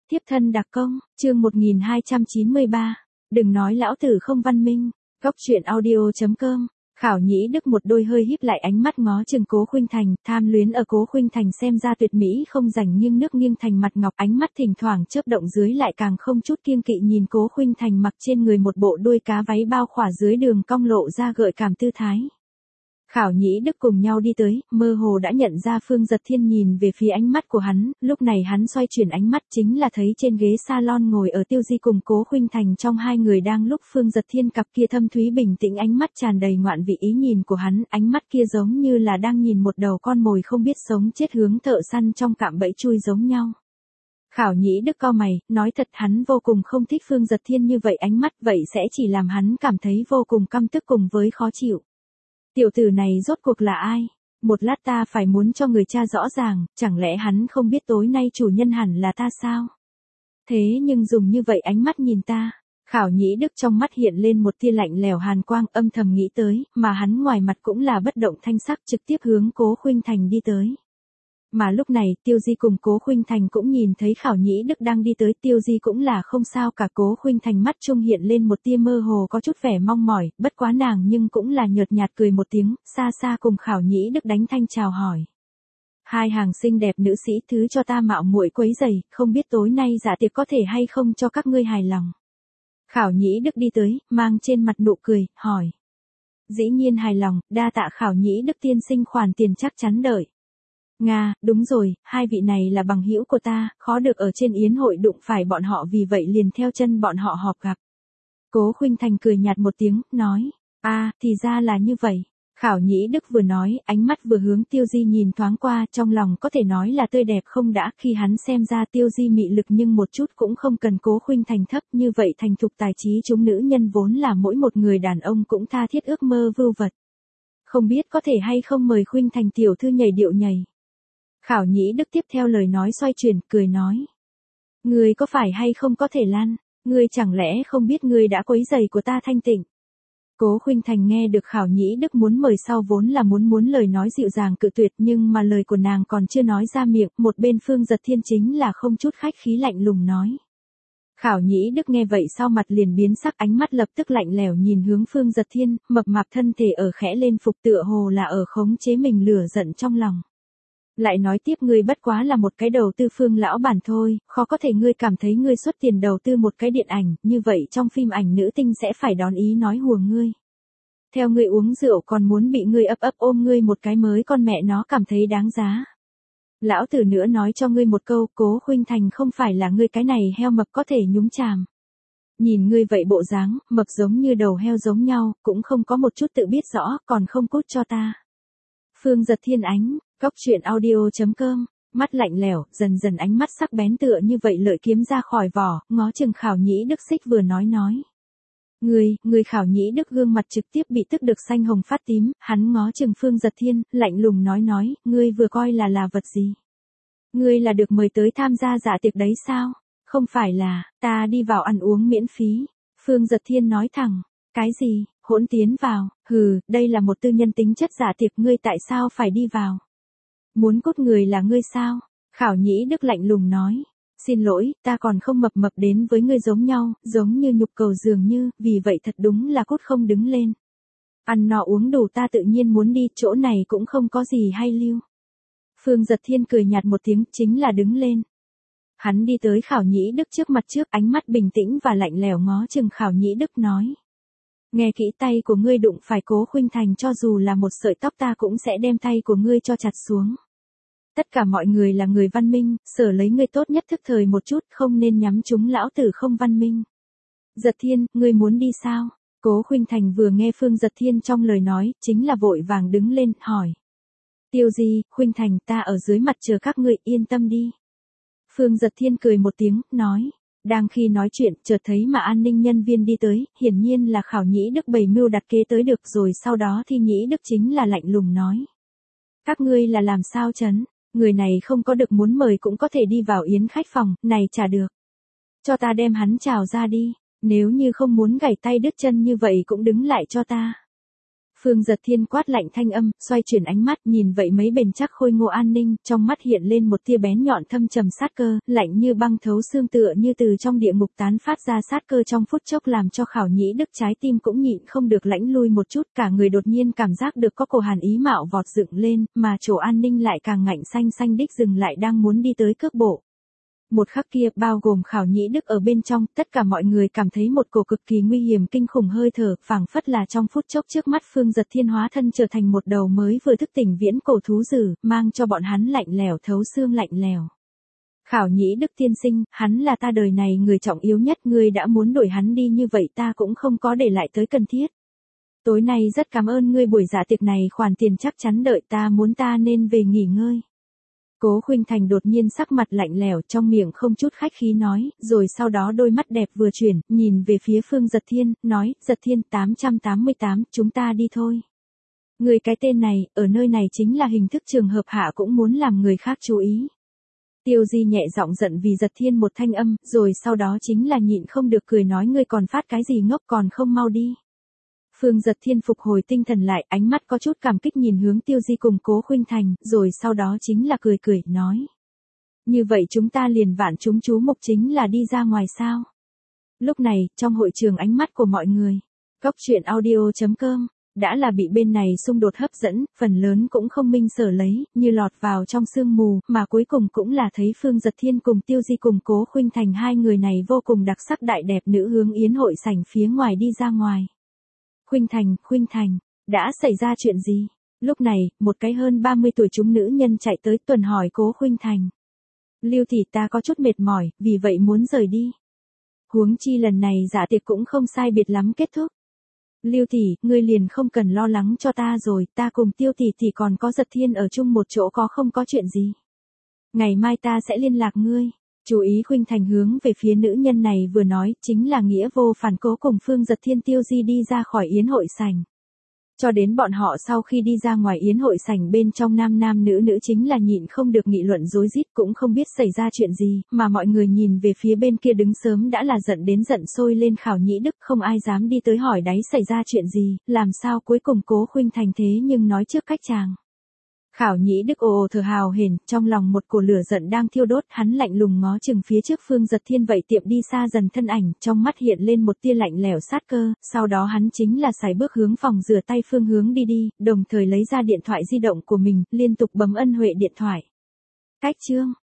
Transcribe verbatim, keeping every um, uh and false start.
Tiếp thân đặc công, chương một nghìn hai trăm chín mươi ba. Đừng nói lão tử không văn minh. Góc truyện audio chấm com. Khảo Nhĩ Đức một đôi hơi híp lại ánh mắt ngó chừng Cố Khuynh Thành, tham luyến ở Cố Khuynh Thành xem ra tuyệt mỹ không rảnh nghiêng nước nghiêng thành mặt ngọc, ánh mắt thỉnh thoảng chớp động dưới lại càng không chút kiêng kỵ nhìn Cố Khuynh Thành mặc trên người một bộ đuôi cá váy bao khỏa dưới đường cong lộ ra gợi cảm tư thái. Khảo Nhĩ Đức cùng nhau đi tới, mơ hồ đã nhận ra Phương Dật Thiên nhìn về phía ánh mắt của hắn, lúc này hắn xoay chuyển ánh mắt chính là thấy trên ghế salon ngồi ở Tiêu Di cùng Cố Khuynh Thành, trong hai người đang lúc Phương Dật Thiên cặp kia thâm thúy bình tĩnh ánh mắt tràn đầy ngoạn vị ý nhìn của hắn, ánh mắt kia giống như là đang nhìn một đầu con mồi không biết sống chết hướng thợ săn trong cạm bẫy chui giống nhau. Khảo Nhĩ Đức cau mày, nói thật hắn vô cùng không thích Phương Dật Thiên như vậy ánh mắt, vậy sẽ chỉ làm hắn cảm thấy vô cùng căm tức cùng với khó chịu. Tiểu tử này rốt cuộc là ai? Một lát ta phải muốn cho người cha rõ ràng, chẳng lẽ hắn không biết tối nay chủ nhân hẳn là ta sao? Thế nhưng dùng như vậy ánh mắt nhìn ta, Khảo Nhĩ Đức trong mắt hiện lên một tia lạnh lẽo hàn quang, âm thầm nghĩ tới, mà hắn ngoài mặt cũng là bất động thanh sắc trực tiếp hướng Cố Khuynh Thành đi tới. Mà lúc này, Tiêu Di cùng Cố Khuynh Thành cũng nhìn thấy Khảo Nhĩ Đức đang đi tới, Tiêu Di cũng là không sao cả, Cố Khuynh Thành mắt trung hiện lên một tia mơ hồ có chút vẻ mong mỏi, bất quá nàng nhưng cũng là nhợt nhạt cười một tiếng, xa xa cùng Khảo Nhĩ Đức đánh thanh chào hỏi. Hai hàng xinh đẹp nữ sĩ, thứ cho ta mạo muội quấy rầy, không biết tối nay dạ tiệc có thể hay không cho các ngươi hài lòng. Khảo Nhĩ Đức đi tới, mang trên mặt nụ cười, hỏi. Dĩ nhiên hài lòng, đa tạ Khảo Nhĩ Đức tiên sinh, khoản tiền chắc chắn đợi. Nga, đúng rồi, hai vị này là bằng hữu của ta, khó được ở trên yến hội đụng phải bọn họ, vì vậy liền theo chân bọn họ họp gặp. Cố Khuynh Thành cười nhạt một tiếng, nói, a, à, thì ra là như vậy. Khảo Nhĩ Đức vừa nói, ánh mắt vừa hướng Tiêu Di nhìn thoáng qua, trong lòng có thể nói là tươi đẹp không đã, khi hắn xem ra Tiêu Di mị lực nhưng một chút cũng không cần Cố Khuynh Thành thấp, như vậy thành thục tài trí chúng nữ nhân vốn là mỗi một người đàn ông cũng tha thiết ước mơ vưu vật. Không biết có thể hay không mời Khuynh Thành tiểu thư nhảy điệu nhảy. Khảo Nhĩ Đức tiếp theo lời nói xoay chuyển, cười nói. Ngươi có phải hay không có thể lan, ngươi chẳng lẽ không biết ngươi đã quấy rầy của ta thanh tịnh. Cố Khuynh Thành nghe được Khảo Nhĩ Đức muốn mời sau vốn là muốn muốn lời nói dịu dàng cự tuyệt, nhưng mà lời của nàng còn chưa nói ra miệng, một bên Phương Dật Thiên chính là không chút khách khí lạnh lùng nói. Khảo Nhĩ Đức nghe vậy sau mặt liền biến sắc, ánh mắt lập tức lạnh lẽo nhìn hướng Phương Dật Thiên, mập mạp thân thể ở khẽ lên phục tựa hồ là ở khống chế mình lửa giận trong lòng. Lại nói tiếp, ngươi bất quá là một cái đầu tư Phương lão bản thôi, khó có thể ngươi cảm thấy ngươi xuất tiền đầu tư một cái điện ảnh, như vậy trong phim ảnh nữ tinh sẽ phải đón ý nói hùa ngươi. Theo ngươi uống rượu còn muốn bị ngươi ấp ấp ôm ngươi một cái mới con mẹ nó cảm thấy đáng giá. Lão tử nữa nói cho ngươi một câu, Cố Khuynh Thành không phải là ngươi cái này heo mập có thể nhúng chàm. Nhìn ngươi vậy bộ dáng, mập giống như đầu heo giống nhau, cũng không có một chút tự biết rõ, còn không cút cho ta. Phương Dật Thiên ánh. Góc truyện audio chấm com, mắt lạnh lẽo, dần dần ánh mắt sắc bén tựa như vậy lợi kiếm ra khỏi vỏ, ngó chừng Khảo Nhĩ Đức xích vừa nói nói. Người, người Khảo Nhĩ Đức gương mặt trực tiếp bị tức được xanh hồng phát tím, hắn ngó chừng Phương Dật Thiên, lạnh lùng nói nói, ngươi vừa coi là là vật gì? Ngươi là được mời tới tham gia dạ tiệc đấy sao? Không phải là, ta đi vào ăn uống miễn phí. Phương Dật Thiên nói thẳng, cái gì, hỗn tiến vào, hừ, đây là một tư nhân tính chất dạ tiệc, ngươi tại sao phải đi vào? Muốn cút người là ngươi sao? Khảo Nhĩ Đức lạnh lùng nói. Xin lỗi, ta còn không mập mập đến với ngươi giống nhau, giống như nhục cầu dường như, vì vậy thật đúng là cút không đứng lên. Ăn no uống đủ ta tự nhiên muốn đi, chỗ này cũng không có gì hay lưu. Phương Dật Thiên cười nhạt một tiếng, chính là đứng lên. Hắn đi tới Khảo Nhĩ Đức trước mặt trước, ánh mắt bình tĩnh và lạnh lẽo ngó chừng Khảo Nhĩ Đức nói. Nghe kỹ, tay của ngươi đụng phải Cố Khuynh Thành cho dù là một sợi tóc ta cũng sẽ đem tay của ngươi cho chặt xuống. Tất cả mọi người là người văn minh, sở lấy ngươi tốt nhất thức thời một chút, không nên nhắm trúng lão tử không văn minh. Dật Thiên, ngươi muốn đi sao? Cố Khuynh Thành vừa nghe Phương Dật Thiên trong lời nói, chính là vội vàng đứng lên, hỏi. Tiêu Di, Khuynh Thành, ta ở dưới mặt chờ các ngươi, yên tâm đi. Phương Dật Thiên cười một tiếng, nói. Đang khi nói chuyện, chợt thấy mà an ninh nhân viên đi tới, hiển nhiên là Khảo Nhĩ Đức bày mưu đặt kế tới được, rồi sau đó thì Nhĩ Đức chính là lạnh lùng nói. Các ngươi là làm sao chấn, người này không có được muốn mời cũng có thể đi vào yến khách phòng, này chả được. Cho ta đem hắn trào ra đi, nếu như không muốn gãy tay đứt chân như vậy cũng đứng lại cho ta. Phương Giật Thiên quát lạnh thanh âm, xoay chuyển ánh mắt, nhìn vậy mấy bền chắc khôi ngô an ninh, trong mắt hiện lên một tia bén nhọn thâm trầm sát cơ, lạnh như băng thấu xương tựa như từ trong địa ngục tán phát ra sát cơ trong phút chốc làm cho Khảo Nhĩ Đức trái tim cũng nhịn không được lãnh lui một chút, cả người đột nhiên cảm giác được có cổ hàn ý mạo vọt dựng lên, mà chỗ an ninh lại càng ngạnh xanh xanh đích dừng lại đang muốn đi tới cước bộ. Một khắc kia, bao gồm Khảo Nhĩ Đức ở bên trong, tất cả mọi người cảm thấy một cổ cực kỳ nguy hiểm kinh khủng hơi thở, phảng phất là trong phút chốc trước mắt Phương Giật Thiên hóa thân trở thành một đầu mới vừa thức tỉnh viễn cổ thú dữ, mang cho bọn hắn lạnh lẽo thấu xương lạnh lẽo. Khảo Nhĩ Đức tiên sinh, hắn là ta đời này người trọng yếu nhất, ngươi đã muốn đuổi hắn đi như vậy ta cũng không có để lại tới cần thiết. Tối nay rất cảm ơn ngươi, buổi dạ tiệc này khoản tiền chắc chắn đợi ta muốn, ta nên về nghỉ ngơi. Cố Khuynh Thành đột nhiên sắc mặt lạnh lẽo, trong miệng không chút khách khí nói, rồi sau đó đôi mắt đẹp vừa chuyển, nhìn về phía Phương Giật Thiên, nói, Giật Thiên tám trăm tám mươi tám, chúng ta đi thôi. Người cái tên này, ở nơi này chính là hình thức trường hợp hạ cũng muốn làm người khác chú ý. Tiêu Di nhẹ giọng giận vì Giật Thiên một thanh âm, rồi sau đó chính là nhịn không được cười nói, ngươi còn phát cái gì ngốc, còn không mau đi. Phương Giật Thiên phục hồi tinh thần lại, ánh mắt có chút cảm kích nhìn hướng Tiêu Di cùng Cố Khuynh Thành, rồi sau đó chính là cười cười, nói. Như vậy chúng ta liền vạn chúng chú mục chính là đi ra ngoài sao. Lúc này, trong hội trường ánh mắt của mọi người, Cốc truyện audio chấm com, đã là bị bên này xung đột hấp dẫn, phần lớn cũng không minh sở lấy, như lọt vào trong sương mù, mà cuối cùng cũng là thấy Phương Giật Thiên cùng Tiêu Di cùng Cố Khuynh Thành hai người này vô cùng đặc sắc đại đẹp nữ hướng yến hội sảnh phía ngoài đi ra ngoài. Khuynh Thành, Khuynh Thành, đã xảy ra chuyện gì? Lúc này, một cái hơn ba mươi tuổi chúng nữ nhân chạy tới tuần hỏi Cố Khuynh Thành. Lưu tỷ, ta có chút mệt mỏi, vì vậy muốn rời đi. Huống chi lần này dạ tiệc cũng không sai biệt lắm kết thúc. Lưu tỷ, ngươi liền không cần lo lắng cho ta rồi, ta cùng Tiêu tỷ thì còn có Giật Thiên ở chung một chỗ, có không có chuyện gì. Ngày mai ta sẽ liên lạc ngươi. Chú ý Khuynh Thành hướng về phía nữ nhân này vừa nói, chính là nghĩa vô phản cố cùng Phương Giật Thiên Tiêu Di đi ra khỏi yến hội sảnh. Cho đến bọn họ sau khi đi ra ngoài yến hội sảnh bên trong nam nam nữ nữ chính là nhịn không được nghị luận rối rít, cũng không biết xảy ra chuyện gì, mà mọi người nhìn về phía bên kia đứng sớm đã là giận đến giận sôi lên Khảo Nhĩ Đức, không ai dám đi tới hỏi đáy xảy ra chuyện gì, làm sao cuối cùng Cố Khuynh Thành thế nhưng nói trước cách chàng. Khảo Nhĩ Đức ồ ồ thở hào hển, trong lòng một cổ lửa giận đang thiêu đốt, hắn lạnh lùng ngó chừng phía trước Phương Giật Thiên vậy tiệm đi xa dần thân ảnh, trong mắt hiện lên một tia lạnh lẽo sát cơ, sau đó hắn chính là sải bước hướng phòng rửa tay phương hướng đi đi, đồng thời lấy ra điện thoại di động của mình, liên tục bấm ân huệ điện thoại. Cách chương